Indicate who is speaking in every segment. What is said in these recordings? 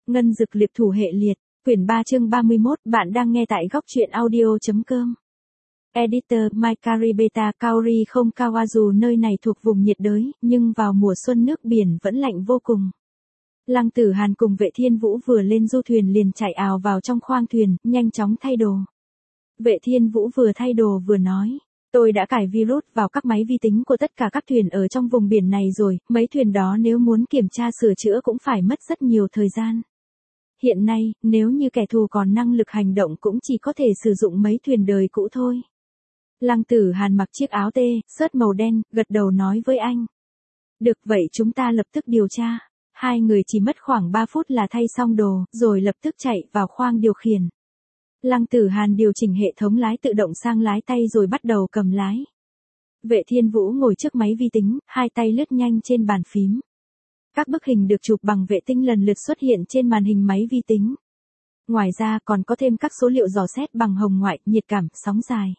Speaker 1: Ngân dực liệp thủ hệ liệt, quyển 3 chương 31, bạn đang nghe tại góc truyện audio.com. Editor Maikari Beta Kaori không Kawazu. Nơi này thuộc vùng nhiệt đới, nhưng vào mùa xuân nước biển vẫn lạnh vô cùng. Lăng Tử Hàn cùng Vệ Thiên Vũ vừa lên du thuyền liền chạy ào vào trong khoang thuyền, nhanh chóng thay đồ. Vệ Thiên Vũ vừa thay đồ vừa nói, tôi đã cài virus vào các máy vi tính của tất cả các thuyền ở trong vùng biển này rồi, mấy thuyền đó nếu muốn kiểm tra sửa chữa cũng phải mất rất nhiều thời gian. Hiện nay, nếu như kẻ thù còn năng lực hành động cũng chỉ có thể sử dụng mấy thuyền đời cũ thôi. Lăng Tử Hàn mặc chiếc áo t-shirt màu đen, gật đầu nói với anh. Được vậy chúng ta lập tức điều tra. Hai người chỉ mất khoảng 3 phút là thay xong đồ, rồi lập tức chạy vào khoang điều khiển. Lăng Tử Hàn điều chỉnh hệ thống lái tự động sang lái tay rồi bắt đầu cầm lái. Vệ Thiên Vũ ngồi trước máy vi tính, hai tay lướt nhanh trên bàn phím. Các bức hình được chụp bằng vệ tinh lần lượt xuất hiện trên màn hình máy vi tính. Ngoài ra còn có thêm các số liệu dò xét bằng hồng ngoại, nhiệt cảm, sóng dài.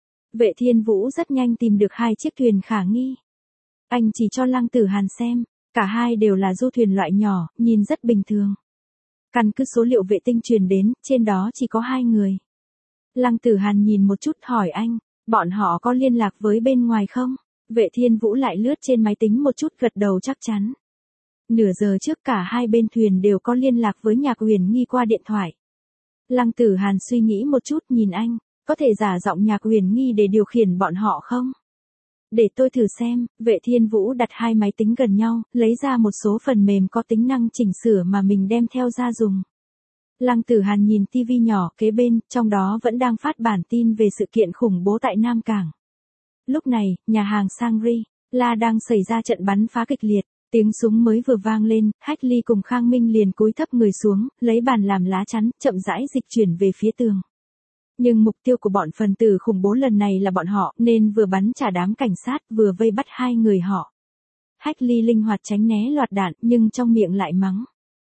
Speaker 1: Vệ Thiên Vũ rất nhanh tìm được hai chiếc thuyền khả nghi. Anh chỉ cho Lăng Tử Hàn xem, cả hai đều là du thuyền loại nhỏ, nhìn rất bình thường. Căn cứ số liệu vệ tinh truyền đến, trên đó chỉ có 2 người. Lăng Tử Hàn nhìn một chút hỏi anh, bọn họ có liên lạc với bên ngoài không? Vệ Thiên Vũ lại lướt trên máy tính một chút gật đầu chắc chắn. Nửa giờ trước cả hai bên thuyền đều có liên lạc với Nhạc Uyển Nghi qua điện thoại. Lăng Tử Hàn suy nghĩ một chút nhìn anh, có thể giả giọng Nhạc Uyển Nghi để điều khiển bọn họ không? Để tôi thử xem. Vệ Thiên Vũ đặt hai máy tính gần nhau, lấy ra một số phần mềm có tính năng chỉnh sửa mà mình đem theo ra dùng. Lăng Tử Hàn nhìn tivi nhỏ kế bên, trong đó vẫn đang phát bản tin về sự kiện khủng bố tại Nam Cảng. Lúc này, nhà hàng Shangri-La đang xảy ra trận bắn phá kịch liệt, tiếng súng mới vừa vang lên, Hách Ly cùng Khang Minh liền cúi thấp người xuống, lấy bàn làm lá chắn, chậm rãi dịch chuyển về phía tường. Nhưng mục tiêu của bọn phần tử khủng bố lần này là bọn họ, nên vừa bắn trả đám cảnh sát, vừa vây bắt hai người họ. Hách Ly linh hoạt tránh né loạt đạn, nhưng trong miệng lại mắng.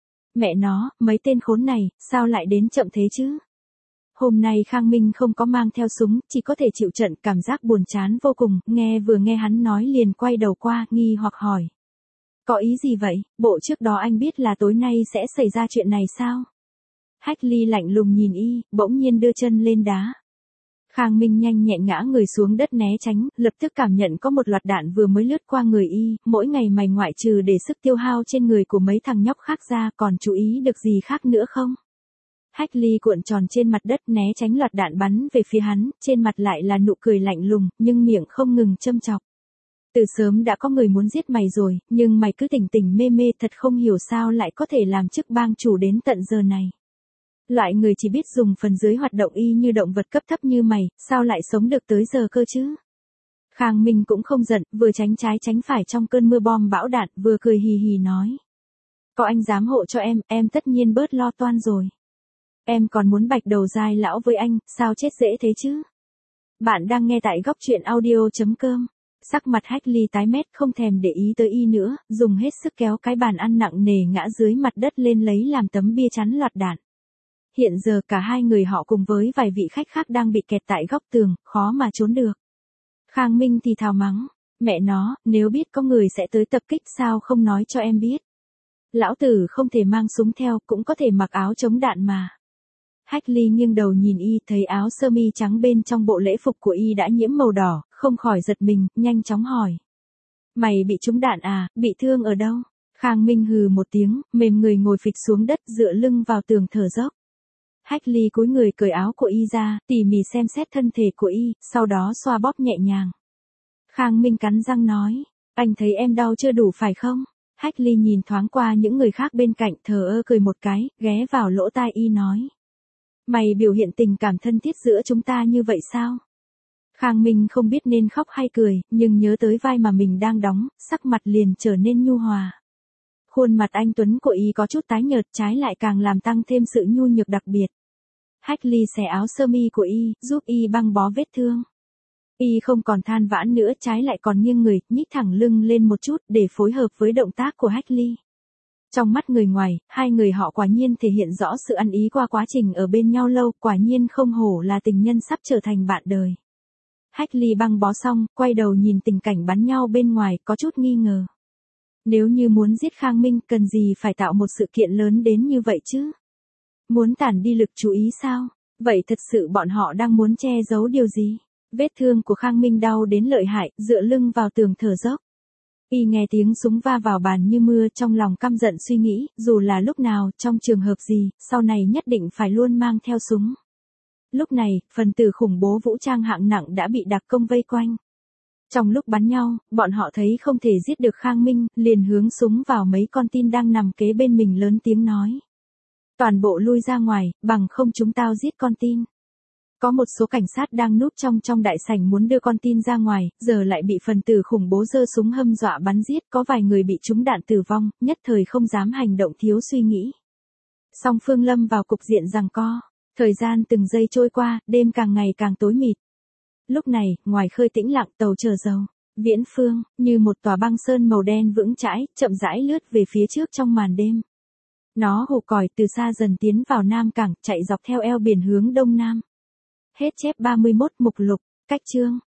Speaker 1: Mẹ nó, mấy tên khốn này, sao lại đến chậm thế chứ? Hôm nay Khang Minh không có mang theo súng, chỉ có thể chịu trận, cảm giác buồn chán vô cùng, vừa nghe hắn nói liền quay đầu qua, nghi hoặc hỏi. Có ý gì vậy, bộ trước đó anh biết là tối nay sẽ xảy ra chuyện này sao? Hách Ly lạnh lùng nhìn y, bỗng nhiên đưa chân lên đá. Khang Minh nhanh nhẹn ngã người xuống đất né tránh, lập tức cảm nhận có một loạt đạn vừa mới lướt qua người y, mỗi ngày mày ngoại trừ để sức tiêu hao trên người của mấy thằng nhóc khác ra còn chú ý được gì khác nữa không? Hách Ly cuộn tròn trên mặt đất né tránh loạt đạn bắn về phía hắn, trên mặt lại là nụ cười lạnh lùng, nhưng miệng không ngừng châm chọc. Từ sớm đã có người muốn giết mày rồi, nhưng mày cứ tỉnh tỉnh mê mê thật không hiểu sao lại có thể làm chức bang chủ đến tận giờ này. Loại người chỉ biết dùng phần dưới hoạt động y như động vật cấp thấp như mày, sao lại sống được tới giờ cơ chứ? Khang Minh cũng không giận, vừa tránh trái tránh phải trong cơn mưa bom bão đạn, vừa cười hì hì nói. Có anh dám hộ cho em tất nhiên bớt lo toan rồi. Em còn muốn bạch đầu dai lão với anh, sao chết dễ thế chứ? Bạn đang nghe tại góc truyện audio.com. Sắc mặt Hách Ly tái mét không thèm để ý tới y nữa, dùng hết sức kéo cái bàn ăn nặng nề ngã dưới mặt đất lên lấy làm tấm bia chắn loạt đạn. Hiện giờ cả hai người họ cùng với vài vị khách khác đang bị kẹt tại góc tường, khó mà trốn được. Khang Minh thì thào mắng, mẹ nó, nếu biết có người sẽ tới tập kích sao không nói cho em biết. Lão tử không thể mang súng theo, cũng có thể mặc áo chống đạn mà. Hách Ly nghiêng đầu nhìn y, thấy áo sơ mi trắng bên trong bộ lễ phục của y đã nhiễm màu đỏ, không khỏi giật mình, nhanh chóng hỏi. Mày bị trúng đạn à, bị thương ở đâu? Khang Minh hừ một tiếng, mềm người ngồi phịch xuống đất dựa lưng vào tường thở dốc. Hách Ly cúi người cởi áo của y ra, tỉ mỉ xem xét thân thể của y, sau đó xoa bóp nhẹ nhàng. Khang Minh cắn răng nói, anh thấy em đau chưa đủ phải không? Hách Ly nhìn thoáng qua những người khác bên cạnh thờ ơ cười một cái, ghé vào lỗ tai y nói. Mày biểu hiện tình cảm thân thiết giữa chúng ta như vậy sao? Khang Minh không biết nên khóc hay cười, nhưng nhớ tới vai mà mình đang đóng, sắc mặt liền trở nên nhu hòa. Khuôn mặt anh tuấn của y có chút tái nhợt, trái lại càng làm tăng thêm sự nhu nhược đặc biệt. Hách Ly xẻ áo sơ mi của y, giúp y băng bó vết thương. Y không còn than vãn nữa, trái lại còn nghiêng người, nhích thẳng lưng lên một chút để phối hợp với động tác của Hách Ly. Trong mắt người ngoài, hai người họ quả nhiên thể hiện rõ sự ăn ý qua quá trình ở bên nhau lâu, quả nhiên không hổ là tình nhân sắp trở thành bạn đời. Hách Ly băng bó xong, quay đầu nhìn tình cảnh bắn nhau bên ngoài, có chút nghi ngờ. Nếu như muốn giết Khang Minh cần gì phải tạo một sự kiện lớn đến như vậy chứ? Muốn tản đi lực chú ý sao? Vậy thật sự bọn họ đang muốn che giấu điều gì? Vết thương của Khang Minh đau đến lợi hại, dựa lưng vào tường thở dốc. Y nghe tiếng súng va vào bàn như mưa, trong lòng căm giận suy nghĩ, dù là lúc nào, trong trường hợp gì, sau này nhất định phải luôn mang theo súng. Lúc này, phần tử khủng bố vũ trang hạng nặng đã bị đặc công vây quanh. Trong lúc bắn nhau, bọn họ thấy không thể giết được Khang Minh, liền hướng súng vào mấy con tin đang nằm kế bên mình lớn tiếng nói. Toàn bộ lui ra ngoài, bằng không chúng tao giết con tin. Có một số cảnh sát đang núp trong đại sảnh muốn đưa con tin ra ngoài, giờ lại bị phần tử khủng bố giơ súng hâm dọa bắn giết, có vài người bị trúng đạn tử vong, nhất thời không dám hành động thiếu suy nghĩ. Song phương lâm vào cục diện giằng co, thời gian từng giây trôi qua, đêm càng ngày càng tối mịt. Lúc này, ngoài khơi tĩnh lặng tàu chở dầu, Viễn Phương, như một tòa băng sơn màu đen vững chãi, chậm rãi lướt về phía trước trong màn đêm. Nó hù còi từ xa dần tiến vào Nam Cảng, chạy dọc theo eo biển hướng Đông Nam. Hết chép 31 mục lục, cách chương.